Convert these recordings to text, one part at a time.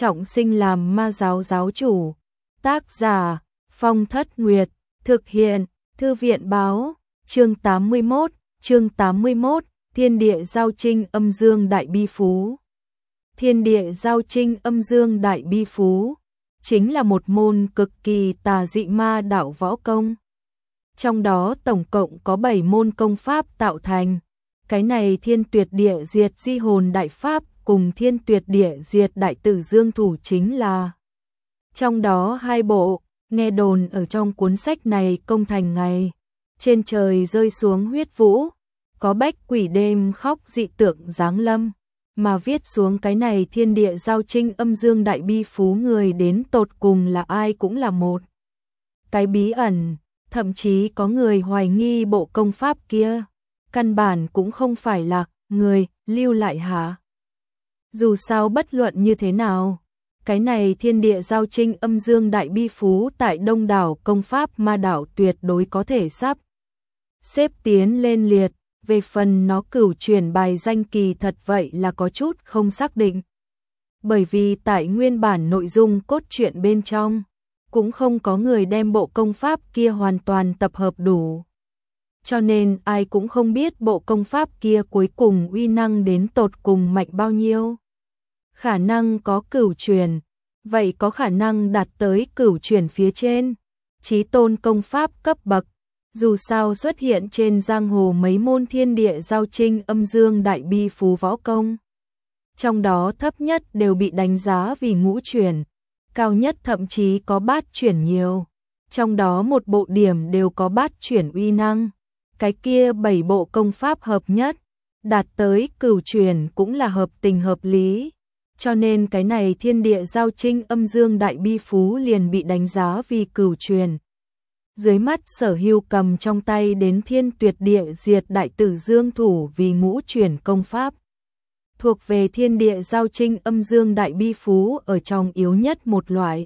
trọng sinh làm ma giáo giáo chủ. Tác giả Phong Thất Nguyệt, thực hiện Thư viện báo. Chương 81, Thiên địa giao trinh âm dương đại bi phú. Thiên địa giao trinh âm dương đại bi phú chính là một môn cực kỳ tà dị ma đạo võ công. Trong đó tổng cộng có 7 môn công pháp tạo thành. Cái này Thiên Tuyệt Địa Diệt Di Hồn Đại Pháp cùng Thiên Tuyệt Địa Diệt Đại Tử Dương Thủ chính là. Trong đó 2 bộ, nghe đồn ở trong cuốn sách này công thành ngày. Trên trời rơi xuống huyết vũ, có bách quỷ đêm khóc dị tượng giáng lâm. Mà viết xuống cái này thiên địa giao trinh âm dương đại bi phú người đến tột cùng là ai cũng là một cái bí ẩn, thậm chí có người hoài nghi bộ công pháp kia căn bản cũng không phải là người lưu lại hả. Dù sao bất luận như thế nào, cái này thiên địa giao trinh âm dương đại bi phú tại đông đảo công pháp ma đạo tuyệt đối có thể sắp xếp tiến lên liệt. Về phần nó cửu chuyển bài danh kỳ thật vậy là có chút không xác định. Bởi vì tại nguyên bản nội dung cốt truyện bên trong, cũng không có người đem bộ công pháp kia hoàn toàn tập hợp đủ. Cho nên ai cũng không biết bộ công pháp kia cuối cùng uy năng đến tột cùng mạnh bao nhiêu. Khả năng có cửu chuyển, vậy có khả năng đạt tới cửu chuyển phía trên, chí tôn công pháp cấp bậc. Dù sao xuất hiện trên giang hồ mấy môn thiên địa giao trinh âm dương đại bi phú võ công. Trong đó thấp nhất đều bị đánh giá vì ngũ chuyển, cao nhất thậm chí có bát chuyển nhiều. Trong đó một bộ điểm đều có bát chuyển uy năng. Cái kia 7 bộ công pháp hợp nhất, đạt tới cửu chuyển cũng là hợp tình hợp lý. Cho nên cái này thiên địa giao trinh âm dương đại bi phú liền bị đánh giá vì cửu chuyển. Dưới mắt Sở Hưu cầm trong tay đến Thiên Tuyệt Địa Diệt Đại Tử Dương Thủ vì ngũ chuyển công pháp. Thuộc về thiên địa giao trinh âm dương đại bi phú ở trong yếu nhất một loại.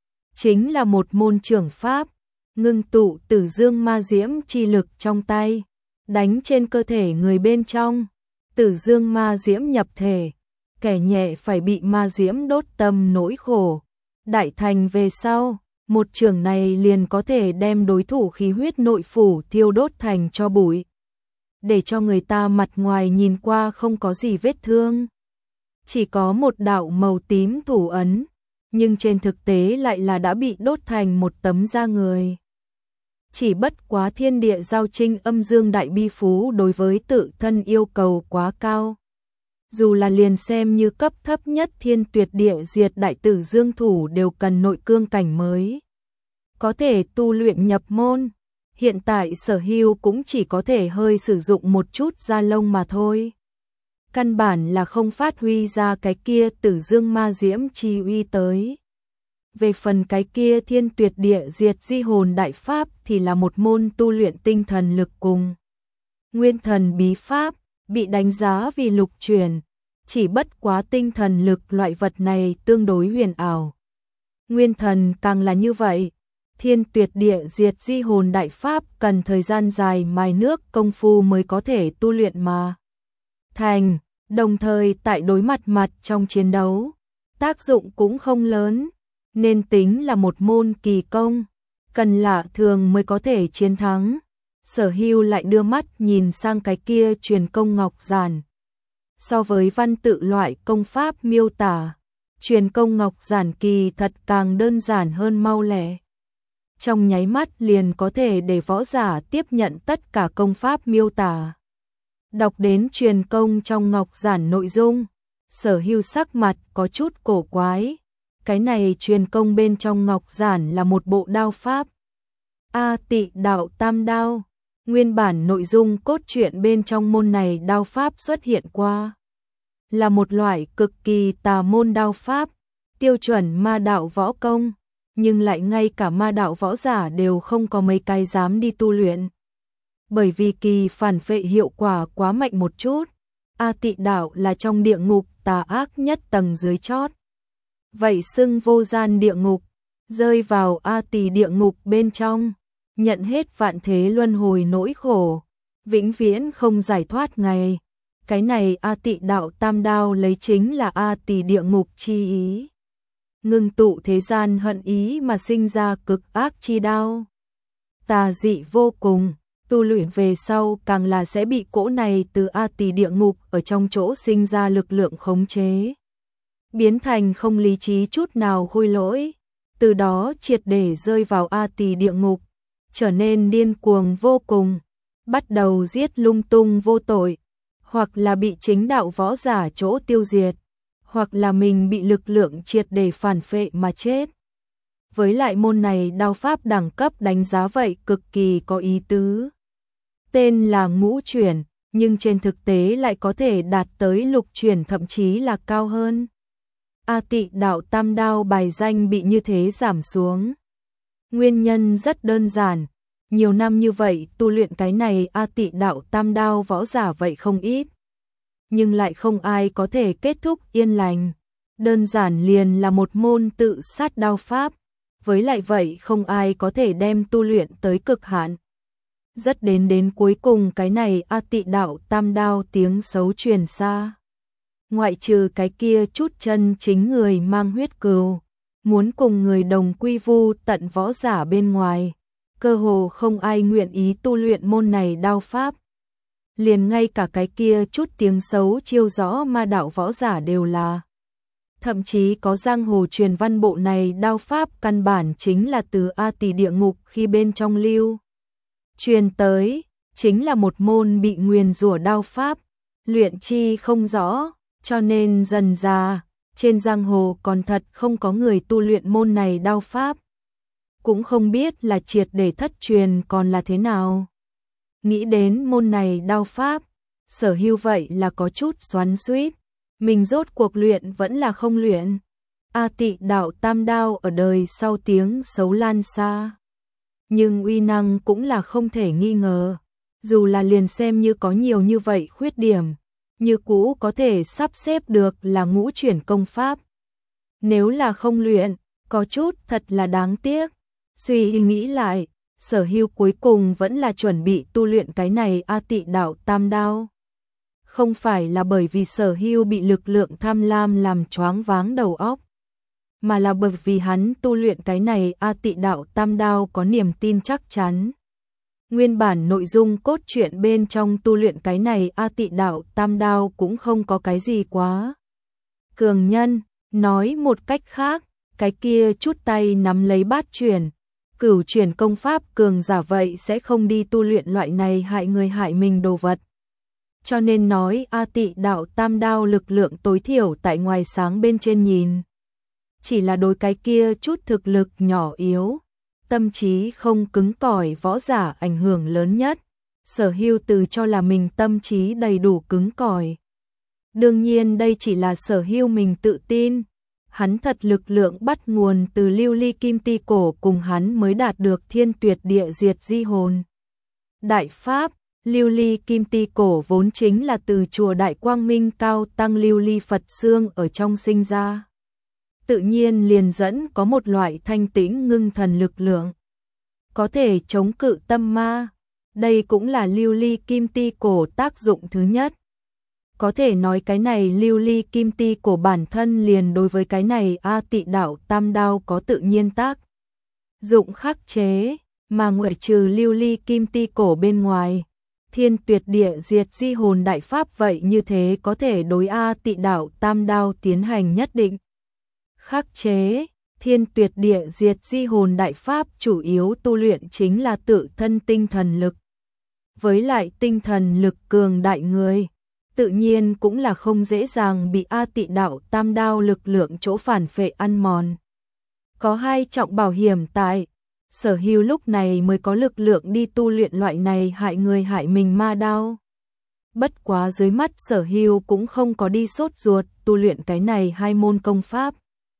Chính là một môn trưởng pháp, ngưng tụ tử dương ma diễm chi lực trong tay, đánh trên cơ thể người bên trong, tử dương ma diễm nhập thể, kẻ nhẹ phải bị ma diễm đốt tâm nỗi khổ. Đại thành về sau, một trường này liền có thể đem đối thủ khí huyết nội phủ thiêu đốt thành tro bụi, để cho người ta mặt ngoài nhìn qua không có gì vết thương, chỉ có một đạo màu tím thủ ấn, nhưng trên thực tế lại là đã bị đốt thành một tấm da người. Chỉ bất quá thiên địa giao trinh âm dương đại bi phú đối với tự thân yêu cầu quá cao. Dù là liền xem như cấp thấp nhất Thiên Tuyệt Địa Diệt Đại Tử Dương Thủ đều cần nội cương cảnh mới có thể tu luyện nhập môn. Hiện tại Sở Hưu cũng chỉ có thể hơi sử dụng một chút da lông mà thôi. Căn bản là không phát huy ra cái kia tử dương ma diễm chi uy tới. Về phần cái kia Thiên Tuyệt Địa Diệt Di Hồn Đại Pháp thì là một môn tu luyện tinh thần lực cùng nguyên thần bí pháp, bị đánh giá vì lục chuyển, chỉ bất quá tinh thần lực loại vật này tương đối huyền ảo. Nguyên thần càng là như vậy. Thiên Tuyệt Địa Diệt Di Hồn Đại Pháp cần thời gian dài mài nước công phu mới có thể tu luyện mà thành, đồng thời tại đối mặt trong chiến đấu, tác dụng cũng không lớn, nên tính là một môn kỳ công, cần lạ thường mới có thể chiến thắng. Sở Hưu lại đưa mắt nhìn sang cái kia truyền công ngọc giản. So với văn tự loại công pháp miêu tả, truyền công ngọc giản kỳ thật càng đơn giản hơn mau lẹ. Trong nháy mắt liền có thể để võ giả tiếp nhận tất cả công pháp miêu tả. Đọc đến truyền công trong ngọc giản nội dung, Sở Hưu sắc mặt có chút cổ quái. Cái này truyền công bên trong ngọc giản là một bộ đao pháp. A Tị Đạo Tam Đao. Nguyên bản nội dung cốt truyện bên trong môn này đao pháp xuất hiện qua. Là một loại cực kỳ tà môn đao pháp, tiêu chuẩn ma đạo võ công, nhưng lại ngay cả ma đạo võ giả đều không có mấy cái dám đi tu luyện. Bởi vì kỳ phản vệ hiệu quả quá mạnh một chút, A Tị Đạo là trong địa ngục tà ác nhất tầng dưới chót. Vậy xưng vô gian địa ngục, rơi vào A Tỳ địa ngục bên trong, nhận hết vạn thế luân hồi nỗi khổ, vĩnh viễn không giải thoát ngày. Cái này A Tị Đạo Tam Đao lấy chính là A Tỳ địa ngục chi ý. ngưng tụ thế gian hận ý mà sinh ra cực ác chi đao. Tà dị vô cùng, tu luyện về sau càng là sẽ bị cỗ này từ A Tỳ địa ngục ở trong chỗ sinh ra lực lượng khống chế, biến thành không lý trí chút nào khôi lỗi, từ đó triệt để rơi vào A Tỳ địa ngục, trở nên điên cuồng vô cùng, bắt đầu giết lung tung vô tội, hoặc là bị chính đạo võ giả chỗ tiêu diệt, hoặc là mình bị lực lượng triệt để phản phệ mà chết. Với lại môn này đao pháp đẳng cấp đánh giá vậy cực kỳ có ý tứ. Tên là ngũ chuyển, nhưng trên thực tế lại có thể đạt tới lục chuyển thậm chí là cao hơn. A Tị đạo tam đao bài danh bị như thế giảm xuống. Nguyên nhân rất đơn giản, nhiều năm như vậy tu luyện cái này A Tị đạo tam đao võ giả vậy không ít. Nhưng lại không ai có thể kết thúc yên lành. Đơn giản liền là một môn tự sát đao pháp. Với lại vậy không ai có thể đem tu luyện tới cực hạn. Rất đến cuối cùng cái này A Tị đạo tam đao tiếng xấu truyền xa. Ngoại trừ cái kia chút chân chính người mang huyết cừu, muốn cùng người đồng quy vu tận võ giả bên ngoài, cơ hồ không ai nguyện ý tu luyện môn này đao pháp. Liền ngay cả cái kia chút tiếng xấu chiêu rõ ma đạo võ giả đều là. Thậm chí có giang hồ truyền văn bộ này đao pháp căn bản chính là từ A Tỳ địa ngục khi bên trong lưu. Truyền tới, chính là một môn bị nguyền rủa đao pháp, luyện chi không rõ, cho nên dần ra, trên giang hồ còn thật không có người tu luyện môn này đao pháp. Cũng không biết là triệt để thất truyền còn là thế nào. Nghĩ đến môn này đao pháp, Sở Hưu vậy là có chút xoắn xuýt. Mình rốt cuộc luyện vẫn là không luyện. A Tị đạo tam đao ở đời sau tiếng xấu lan xa. Nhưng uy năng cũng là không thể nghi ngờ. Dù là liền xem như có nhiều như vậy khuyết điểm, như cũ có thể sắp xếp được là ngũ chuyển công pháp. Nếu là không luyện, có chút thật là đáng tiếc. Suy nghĩ lại, Sở Hưu cuối cùng vẫn là chuẩn bị tu luyện cái này A Tị đạo tam đao. Không phải là bởi vì Sở Hưu bị lực lượng tham lam làm choáng váng đầu óc, mà là bởi vì hắn tu luyện cái này A Tị đạo tam đao có niềm tin chắc chắn. Nguyên bản nội dung cốt truyện bên trong tu luyện cái này A Tị đạo tam đao cũng không có cái gì quá cường nhân, nói một cách khác, cái kia chút tay nắm lấy bát chuyển, cửu chuyển công pháp cường giả vậy sẽ không đi tu luyện loại này hại người hại mình đồ vật. Cho nên nói A Tị đạo tam đao lực lượng tối thiểu tại ngoài sáng bên trên nhìn. Chỉ là đối cái kia chút thực lực nhỏ yếu, tâm trí không cứng cỏi võ giả ảnh hưởng lớn nhất. Sở Hưu từ cho là mình tâm trí đầy đủ cứng cỏi. Đương nhiên đây chỉ là Sở Hưu mình tự tin. Hắn thật lực lượng bắt nguồn từ lưu ly kim ti cổ cùng hắn mới đạt được thiên tuyệt địa diệt di hồn. Đại Pháp, lưu ly kim ti cổ vốn chính là từ chùa Đại Quang Minh Cao Tăng lưu ly Phật xương ở trong sinh ra. Tự nhiên liền dẫn có một loại thanh tĩnh ngưng thần lực lượng. Có thể chống cự tâm ma. Đây cũng là lưu ly kim ti cổ tác dụng thứ nhất. Có thể nói cái này lưu ly kim ti cổ bản thân liền đối với cái này A Tị đạo tam đao có tự nhiên tác dụng khắc chế, mà ngoại trừ lưu ly kim ti cổ bên ngoài, thiên tuyệt địa diệt di hồn đại pháp vậy như thế có thể đối A Tị đạo tam đao tiến hành nhất định khắc chế. Thiên tuyệt địa diệt di hồn đại pháp chủ yếu tu luyện chính là tự thân tinh thần lực. Với lại tinh thần lực cường đại người, tự nhiên cũng là không dễ dàng bị A Tị đạo tam đao lực lượng chỗ phản phệ ăn mòn. Có hai trọng bảo hiểm tại, Sở Hưu lúc này mới có lực lượng đi tu luyện loại này hại người hại mình ma đao. Bất quá dưới mắt Sở Hưu cũng không có đi sốt ruột tu luyện cái này hai môn công pháp,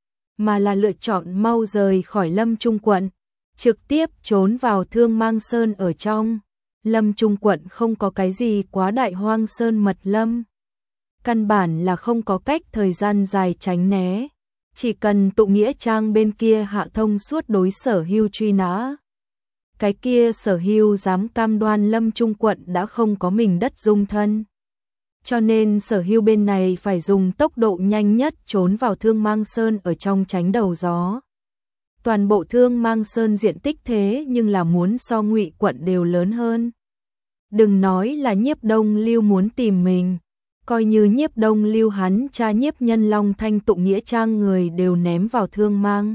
mà là lựa chọn mau rời khỏi Lâm Trung quận, trực tiếp trốn vào Thương Mang Sơn ở trong. Lâm Trung quận không có cái gì quá đại hoang sơn mật lâm. Căn bản là không có cách thời gian dài tránh né. Chỉ cần tụ nghĩa trang bên kia hạ thông suốt đối Sở Hưu truy nã. Cái kia Sở Hưu dám cam đoan Lâm Trung quận đã không có mình đất dung thân. cho nên Sở Hưu bên này phải dùng tốc độ nhanh nhất trốn vào Thương Mang Sơn ở trong tránh đầu gió. Toàn bộ Thương Mang Sơn diện tích thế nhưng là muốn so Ngụy quận đều lớn hơn. Đừng nói là Nhiếp Đông Lưu muốn tìm mình, coi như Nhiếp Đông Lưu hắn cha Nhiếp Nhân Long Thanh tụng nghĩa trang người đều ném vào Thương Mang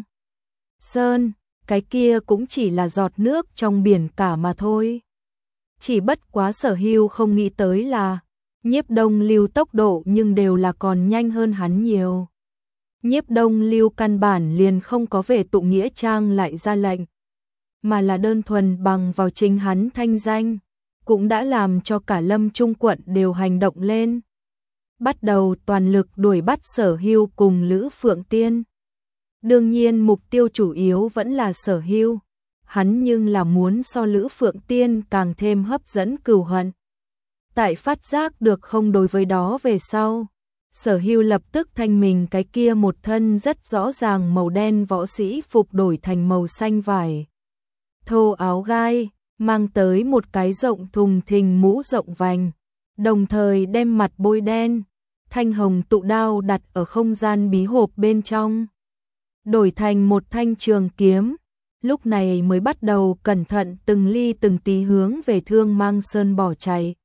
Sơn, cái kia cũng chỉ là giọt nước trong biển cả mà thôi. Chỉ bất quá Sở Hưu không nghĩ tới là Nhiếp Đông Lưu tốc độ nhưng đều là còn nhanh hơn hắn nhiều. Nhiếp Đông Lưu căn bản liền không có về tụng nghĩa trang lại ra lệnh, mà là đơn thuần bằng vào chính hắn thanh danh, cũng đã làm cho cả Lâm Trung quận đều hành động lên. Bắt đầu toàn lực đuổi bắt Sở Hưu cùng Lữ Phượng Tiên. Đương nhiên mục tiêu chủ yếu vẫn là Sở Hưu, hắn nhưng là muốn so Lữ Phượng Tiên càng thêm hấp dẫn cừu hận. Tại phát giác được không đối với đó về sau, Sở Hưu lập tức thanh mình cái kia một thân rất rõ ràng màu đen võ sĩ phục đổi thành màu xanh vải thô áo gai, mang tới một cái rộng thùng thình mũ rộng vành, đồng thời đem mặt bôi đen, thanh hồng tụ đao đặt ở không gian bí hộp bên trong, đổi thành một thanh trường kiếm, lúc này mới bắt đầu cẩn thận từng ly từng tí hướng về Thương Mang Sơn bỏ chạy.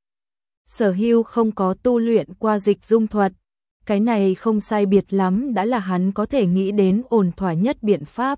Sở Hưu không có tu luyện qua dịch dung thuật, cái này không sai biệt lắm đã là hắn có thể nghĩ đến ổn thỏa nhất biện pháp.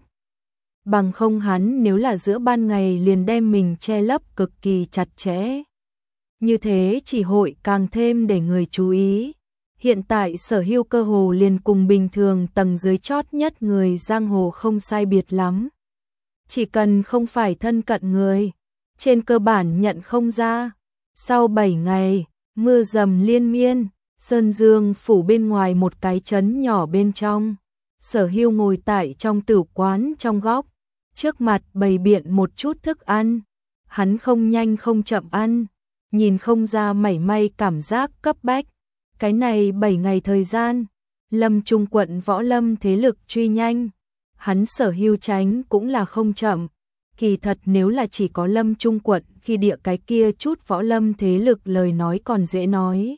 Bằng không hắn nếu là giữa ban ngày liền đem mình che lấp cực kỳ chặt chẽ. Như thế chỉ hội càng thêm để người chú ý. Hiện tại Sở Hưu cơ hồ liền cùng bình thường tầng dưới chót nhất người giang hồ không sai biệt lắm. Chỉ cần không phải thân cận người, trên cơ bản nhận không ra. Sau 7 ngày, mưa dầm liên miên, Sơn Dương phủ bên ngoài một cái trấn nhỏ bên trong. Sở Hưu ngồi tại trong tử quán trong góc, trước mặt bày biện một chút thức ăn. Hắn không nhanh không chậm ăn, nhìn không ra mảy may cảm giác cấp bách. Cái này 7 ngày thời gian, Lâm Trung quận võ lâm thế lực truy nhanh. Hắn Sở Hưu tránh cũng là không chậm. Kỳ thật nếu là chỉ có Lâm Trung quận khi địa cái kia chút võ lâm thế lực lời nói còn dễ nói.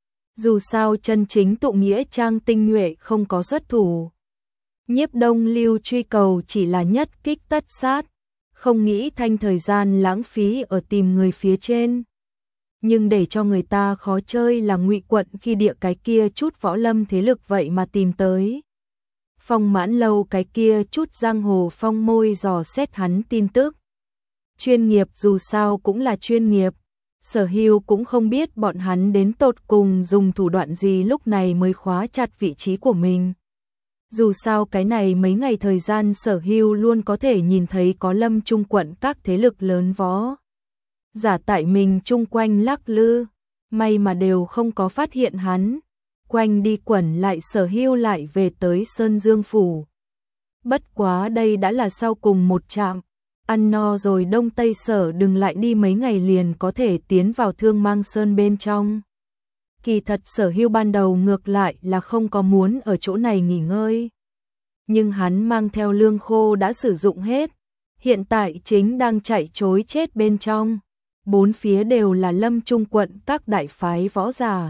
Dù sao chân chính tụ nghĩa trang tinh nhuệ không có xuất thủ. Nhiếp Đông Lưu truy cầu chỉ là nhất kích tất sát, không nghĩ thanh thời gian lãng phí ở tìm người phía trên. Nhưng để cho người ta khó chơi là Ngụy quận khi địa cái kia chút võ lâm thế lực vậy mà tìm tới. Phong Mãn Lâu cái kia chút giang hồ phong môi dò xét hắn tin tức. Chuyên nghiệp dù sao cũng là chuyên nghiệp, Sở Hưu cũng không biết bọn hắn đến tột cùng dùng thủ đoạn gì lúc này mới khóa chặt vị trí của mình. Dù sao cái này mấy ngày thời gian Sở Hưu luôn có thể nhìn thấy có Lâm Trung quận các thế lực lớn võ giả tại mình chung quanh lắc lư, may mà đều không có phát hiện hắn. Quanh đi quẩn lại Sở Hưu lại về tới Sơn Dương phủ. Bất quá đây đã là sau cùng một trạm, ăn no rồi Đông Tây Sở đừng lại đi mấy ngày liền có thể tiến vào Thương Mang Sơn bên trong. Kỳ thật Sở Hưu ban đầu ngược lại là không có muốn ở chỗ này nghỉ ngơi. Nhưng hắn mang theo lương khô đã sử dụng hết, hiện tại chính đang chạy trối chết bên trong. Bốn phía đều là Lâm Trung quận các đại phái võ giả.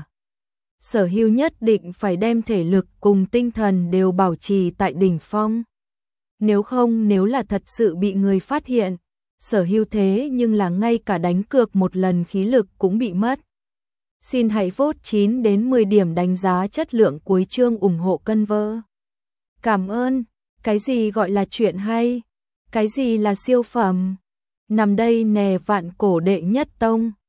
Sở Hưu nhất định phải đem thể lực cùng tinh thần đều bảo trì tại đỉnh phong. Nếu không nếu là thật sự bị người phát hiện, Sở Hưu thế nhưng là ngay cả đánh cược một lần khí lực cũng bị mất. Xin hãy vote 9 đến 10 điểm đánh giá chất lượng cuối chương ủng hộ cân vơ. Cảm ơn, cái gì gọi là chuyện hay, cái gì là siêu phẩm. Nằm đây nè vạn cổ đệ nhất tông.